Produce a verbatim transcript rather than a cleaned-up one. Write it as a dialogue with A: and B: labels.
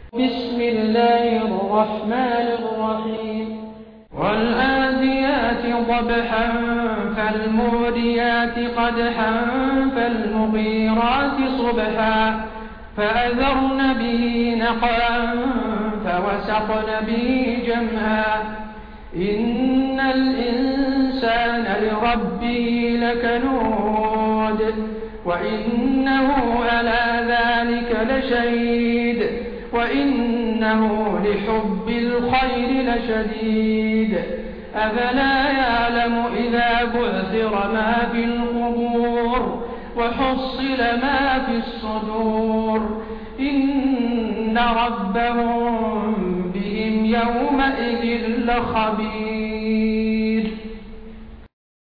A: بسم الله الرحمن الرحيم والآذيات ضبحا فالموريات قدحا فالمغيرات صبحا فأثرن به نقعا فوسطن به جمعا إن الإنسان لربه لكنود وإنه على ذلك لشهيد وإنه لحب الخير لشديد أفلا يعلم إذا بعثر ما في القبور وحصل ما في الصدور إن ربهم بهم يومئذ لخبير.